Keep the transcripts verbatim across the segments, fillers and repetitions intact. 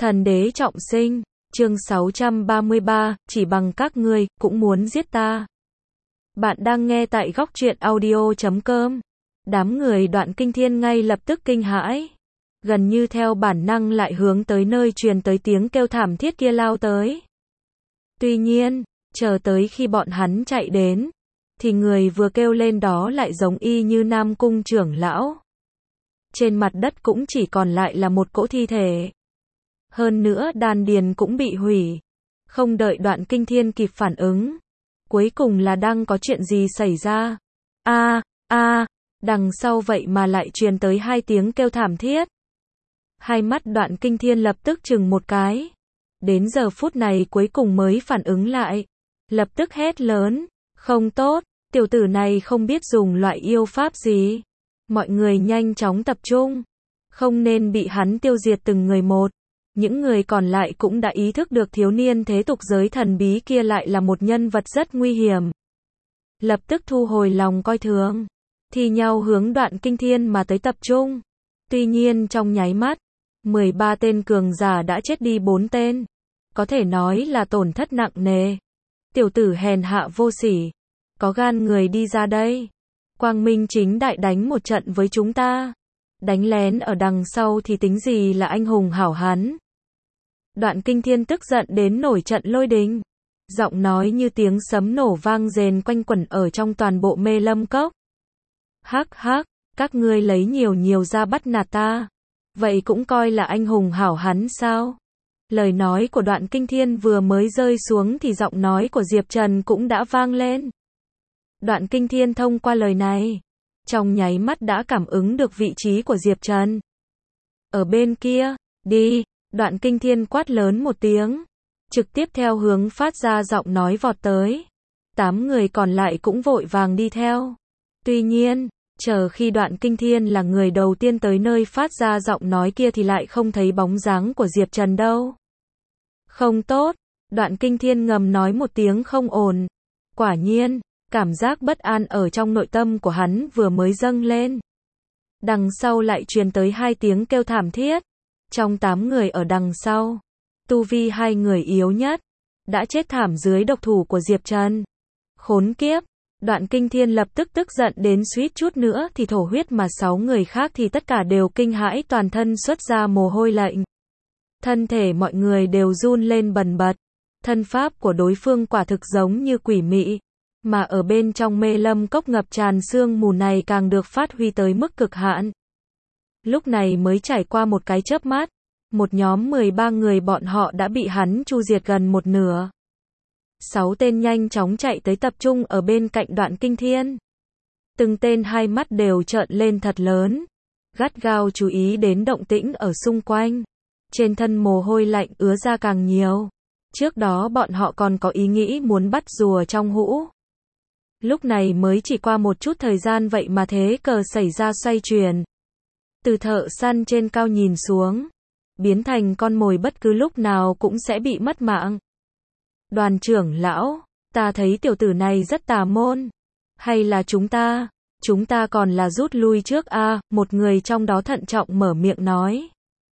Thần đế trọng sinh, chương sáu trăm ba mươi ba, chỉ bằng các ngươi, cũng muốn giết ta. Bạn đang nghe tại góc truyện audio chấm com. Đám người Đoạn Kinh Thiên ngay lập tức kinh hãi. Gần như theo bản năng lại hướng tới nơi truyền tới tiếng kêu thảm thiết kia lao tới. Tuy nhiên, chờ tới khi bọn hắn chạy đến, thì người vừa kêu lên đó lại giống y như Nam Cung trưởng lão. Trên mặt đất cũng chỉ còn lại là một cỗ thi thể. Hơn nữa đan điền cũng bị hủy. Không đợi Đoạn Kinh Thiên kịp phản ứng. Cuối cùng là đang có chuyện gì xảy ra? A, a, đằng sau vậy mà lại truyền tới hai tiếng kêu thảm thiết. Hai mắt Đoạn Kinh Thiên lập tức chừng một cái. Đến giờ phút này cuối cùng mới phản ứng lại. Lập tức hét lớn. Không tốt, tiểu tử này không biết dùng loại yêu pháp gì. Mọi người nhanh chóng tập trung. Không nên bị hắn tiêu diệt từng người một. Những người còn lại cũng đã ý thức được thiếu niên thế tục giới thần bí kia lại là một nhân vật rất nguy hiểm. Lập tức thu hồi lòng coi thường. Thì nhau hướng Đoạn Kinh Thiên mà tới tập trung. Tuy nhiên trong nháy mắt, mười ba tên cường giả đã chết đi bốn tên. Có thể nói là tổn thất nặng nề. Tiểu tử hèn hạ vô sỉ. Có gan người đi ra đây. Quang minh chính đại đánh một trận với chúng ta. Đánh lén ở đằng sau thì tính gì là anh hùng hảo hán. Đoạn Kinh Thiên tức giận đến nổi trận lôi đình. Giọng nói như tiếng sấm nổ vang rền quanh quẩn ở trong toàn bộ Mê Lâm Cốc. Hắc hắc, các ngươi lấy nhiều nhiều ra bắt nạt ta. Vậy cũng coi là anh hùng hảo hán sao? Lời nói của Đoạn Kinh Thiên vừa mới rơi xuống thì giọng nói của Diệp Trần cũng đã vang lên. Đoạn Kinh Thiên thông qua lời này, trong nháy mắt đã cảm ứng được vị trí của Diệp Trần. Ở bên kia, đi, Đoạn Kinh Thiên quát lớn một tiếng, trực tiếp theo hướng phát ra giọng nói vọt tới. Tám người còn lại cũng vội vàng đi theo. Tuy nhiên, chờ khi Đoạn Kinh Thiên là người đầu tiên tới nơi phát ra giọng nói kia thì lại không thấy bóng dáng của Diệp Trần đâu. Không tốt, Đoạn Kinh Thiên ngầm nói một tiếng không ổn. Quả nhiên, cảm giác bất an ở trong nội tâm của hắn vừa mới dâng lên. Đằng sau lại truyền tới hai tiếng kêu thảm thiết. Trong tám người ở đằng sau, tu vi hai người yếu nhất, đã chết thảm dưới độc thủ của Diệp Trần. Khốn kiếp, Đoạn Kinh Thiên lập tức tức giận đến suýt chút nữa thì thổ huyết mà sáu người khác thì tất cả đều kinh hãi toàn thân xuất ra mồ hôi lạnh. Thân thể mọi người đều run lên bần bật. Thân pháp của đối phương quả thực giống như quỷ mị. Mà ở bên trong Mê Lâm Cốc ngập tràn sương mù này càng được phát huy tới mức cực hạn. Lúc này mới trải qua một cái chớp mắt, một nhóm mười ba người bọn họ đã bị hắn chu diệt gần một nửa. Sáu tên nhanh chóng chạy tới tập trung ở bên cạnh Đoạn Kinh Thiên. Từng tên hai mắt đều trợn lên thật lớn, gắt gao chú ý đến động tĩnh ở xung quanh. Trên thân mồ hôi lạnh ứa ra càng nhiều. Trước đó bọn họ còn có ý nghĩ muốn bắt rùa trong hũ. Lúc này mới chỉ qua một chút thời gian vậy mà thế cờ xảy ra xoay chuyển. Từ thợ săn trên cao nhìn xuống, biến thành con mồi bất cứ lúc nào cũng sẽ bị mất mạng. Đoàn trưởng lão, ta thấy tiểu tử này rất tà môn. Hay là chúng ta, chúng ta còn là rút lui trước a, à, một người trong đó thận trọng mở miệng nói.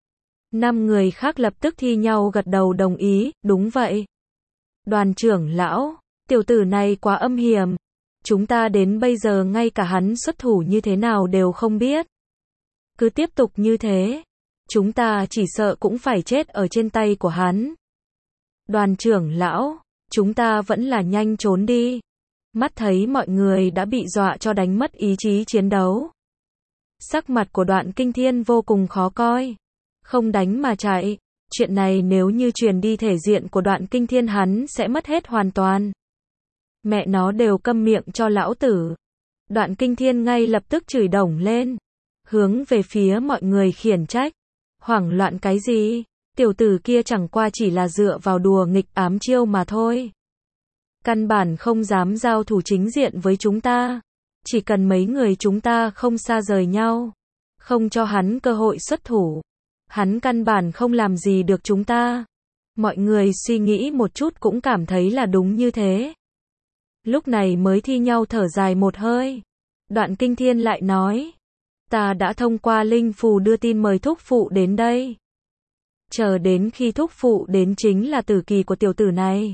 Năm người khác lập tức thi nhau gật đầu đồng ý, đúng vậy. Đoàn trưởng lão, tiểu tử này quá âm hiểm. Chúng ta đến bây giờ ngay cả hắn xuất thủ như thế nào đều không biết. Cứ tiếp tục như thế, chúng ta chỉ sợ cũng phải chết ở trên tay của hắn. Đoàn trưởng lão, chúng ta vẫn là nhanh trốn đi. Mắt thấy mọi người đã bị dọa cho đánh mất ý chí chiến đấu. Sắc mặt của Đoạn Kinh Thiên vô cùng khó coi. Không đánh mà chạy, chuyện này nếu như truyền đi thể diện của Đoạn Kinh Thiên hắn sẽ mất hết hoàn toàn. Mẹ nó đều câm miệng cho lão tử. Đoạn Kinh Thiên ngay lập tức chửi đổng lên, hướng về phía mọi người khiển trách. Hoảng loạn cái gì? Tiểu tử kia chẳng qua chỉ là dựa vào đùa nghịch ám chiêu mà thôi. Căn bản không dám giao thủ chính diện với chúng ta. Chỉ cần mấy người chúng ta không xa rời nhau, không cho hắn cơ hội xuất thủ, hắn căn bản không làm gì được chúng ta. Mọi người suy nghĩ một chút cũng cảm thấy là đúng như thế. Lúc này mới thi nhau thở dài một hơi. Đoạn Kinh Thiên lại nói, ta đã thông qua linh phù đưa tin mời thúc phụ đến đây. Chờ đến khi thúc phụ đến chính là tử kỳ của tiểu tử này.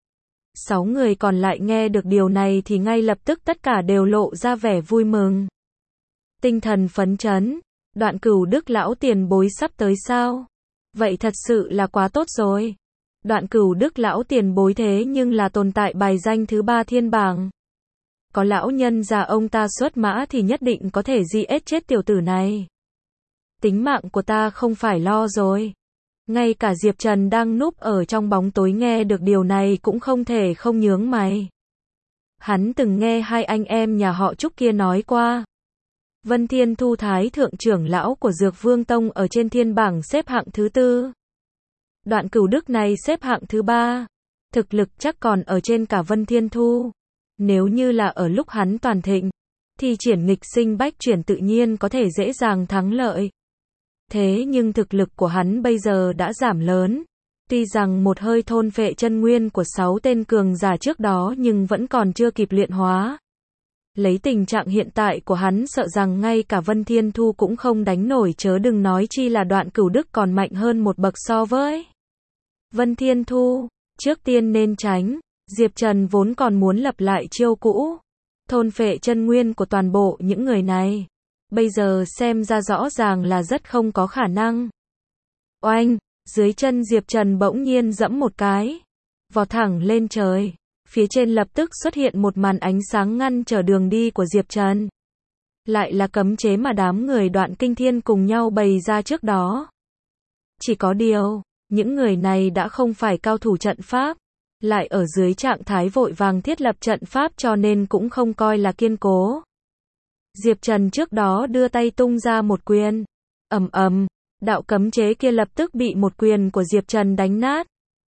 Sáu người còn lại nghe được điều này thì ngay lập tức tất cả đều lộ ra vẻ vui mừng. Tinh thần phấn chấn, Đoạn Cửu Đức lão tiền bối sắp tới sao? Vậy thật sự là quá tốt rồi. Đoạn Cửu Đức lão tiền bối thế nhưng là tồn tại bài danh thứ ba thiên bảng. Có lão nhân già ông ta xuất mã thì nhất định có thể giết chết tiểu tử này. Tính mạng của ta không phải lo rồi. Ngay cả Diệp Trần đang núp ở trong bóng tối nghe được điều này cũng không thể không nhướng mày. Hắn từng nghe hai anh em nhà họ Trúc kia nói qua. Vân Thiên Thu Thái thượng trưởng lão của Dược Vương Tông ở trên thiên bảng xếp hạng thứ tư. Đoạn Cửu Đức này xếp hạng thứ ba. Thực lực chắc còn ở trên cả Vân Thiên Thu. Nếu như là ở lúc hắn toàn thịnh, thì triển nghịch sinh bách chuyển tự nhiên có thể dễ dàng thắng lợi. Thế nhưng thực lực của hắn bây giờ đã giảm lớn. Tuy rằng một hơi thôn phệ chân nguyên của sáu tên cường giả trước đó nhưng vẫn còn chưa kịp luyện hóa. Lấy tình trạng hiện tại của hắn sợ rằng ngay cả Vân Thiên Thu cũng không đánh nổi chớ đừng nói chi là Đoạn Cửu Đức còn mạnh hơn một bậc so với Vân Thiên Thu. Trước tiên nên tránh. Diệp Trần vốn còn muốn lập lại chiêu cũ. Thôn phệ chân nguyên của toàn bộ những người này. Bây giờ xem ra rõ ràng là rất không có khả năng. Oanh, dưới chân Diệp Trần bỗng nhiên giẫm một cái. Vọt thẳng lên trời. Phía trên lập tức xuất hiện một màn ánh sáng ngăn trở đường đi của Diệp Trần. Lại là cấm chế mà đám người Đoạn Kinh Thiên cùng nhau bày ra trước đó. Chỉ có điều, những người này đã không phải cao thủ trận pháp. Lại ở dưới trạng thái vội vàng thiết lập trận pháp cho nên cũng không coi là kiên cố. Diệp Trần trước đó đưa tay tung ra một quyền. Ầm ầm, đạo cấm chế kia lập tức bị một quyền của Diệp Trần đánh nát.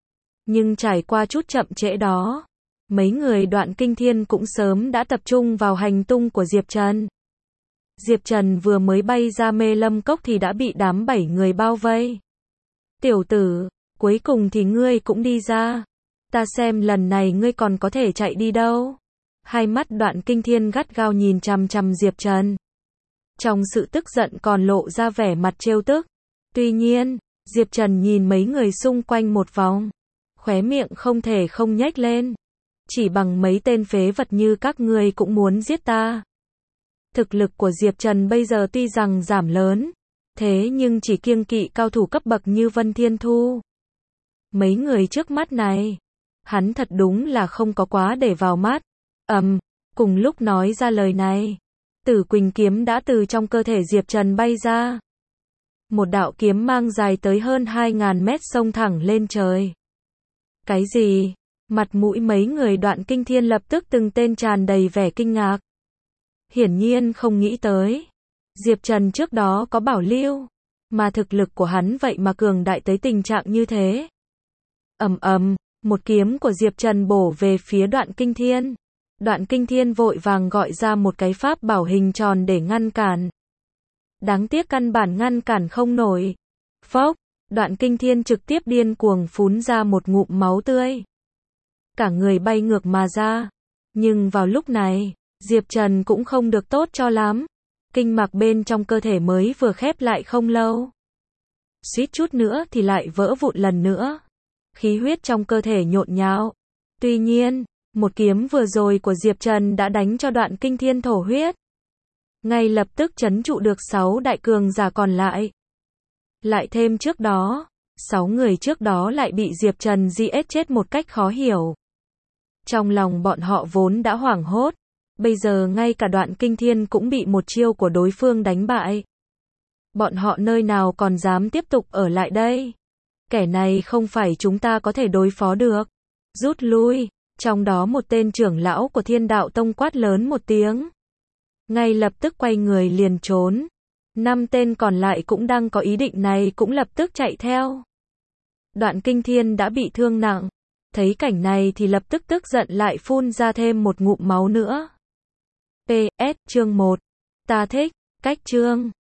Nhưng trải qua chút chậm trễ đó, mấy người Đoạn Kinh Thiên cũng sớm đã tập trung vào hành tung của Diệp Trần. Diệp Trần vừa mới bay ra Mê Lâm Cốc thì đã bị đám bảy người bao vây. Tiểu tử, cuối cùng thì ngươi cũng đi ra. Ta xem lần này ngươi còn có thể chạy đi đâu. Hai mắt Đoạn Kinh Thiên gắt gao nhìn chằm chằm Diệp Trần. Trong sự tức giận còn lộ ra vẻ mặt trêu tức. Tuy nhiên, Diệp Trần nhìn mấy người xung quanh một vòng. Khóe miệng không thể không nhếch lên. Chỉ bằng mấy tên phế vật như các ngươi cũng muốn giết ta. Thực lực của Diệp Trần bây giờ tuy rằng giảm lớn. Thế nhưng chỉ kiêng kỵ cao thủ cấp bậc như Vân Thiên Thu. Mấy người trước mắt này. Hắn thật đúng là không có quá để vào mắt. Ầm, um, cùng lúc nói ra lời này, Tử Quỳnh kiếm đã từ trong cơ thể Diệp Trần bay ra. Một đạo kiếm mang dài tới hơn hai ngàn mét xông thẳng lên trời. Cái gì? Mặt mũi mấy người Đoạn Kinh Thiên lập tức từng tên tràn đầy vẻ kinh ngạc. Hiển nhiên không nghĩ tới. Diệp Trần trước đó có bảo lưu, mà thực lực của hắn vậy mà cường đại tới tình trạng như thế. Ầm ầm. Một kiếm của Diệp Trần bổ về phía Đoạn Kinh Thiên. Đoạn Kinh Thiên vội vàng gọi ra một cái pháp bảo hình tròn để ngăn cản. Đáng tiếc căn bản ngăn cản không nổi. Phốc, Đoạn Kinh Thiên trực tiếp điên cuồng phun ra một ngụm máu tươi. Cả người bay ngược mà ra. Nhưng vào lúc này, Diệp Trần cũng không được tốt cho lắm. Kinh mạch bên trong cơ thể mới vừa khép lại không lâu. Suýt chút nữa thì lại vỡ vụn lần nữa. Khí huyết trong cơ thể nhộn nhạo. Tuy nhiên, một kiếm vừa rồi của Diệp Trần đã đánh cho Đoạn Kinh Thiên thổ huyết. Ngay lập tức trấn trụ được sáu đại cường giả còn lại. Lại thêm trước đó, sáu người trước đó lại bị Diệp Trần giết chết một cách khó hiểu. Trong lòng bọn họ vốn đã hoảng hốt. Bây giờ ngay cả Đoạn Kinh Thiên cũng bị một chiêu của đối phương đánh bại. Bọn họ nơi nào còn dám tiếp tục ở lại đây. Kẻ này không phải chúng ta có thể đối phó được. Rút lui. Trong đó một tên trưởng lão của Thiên Đạo Tông quát lớn một tiếng. Ngay lập tức quay người liền trốn. Năm tên còn lại cũng đang có ý định này cũng lập tức chạy theo. Đoạn Kinh Thiên đã bị thương nặng. Thấy cảnh này thì lập tức tức giận lại phun ra thêm một ngụm máu nữa. pê ét chương một. Ta thích cách chương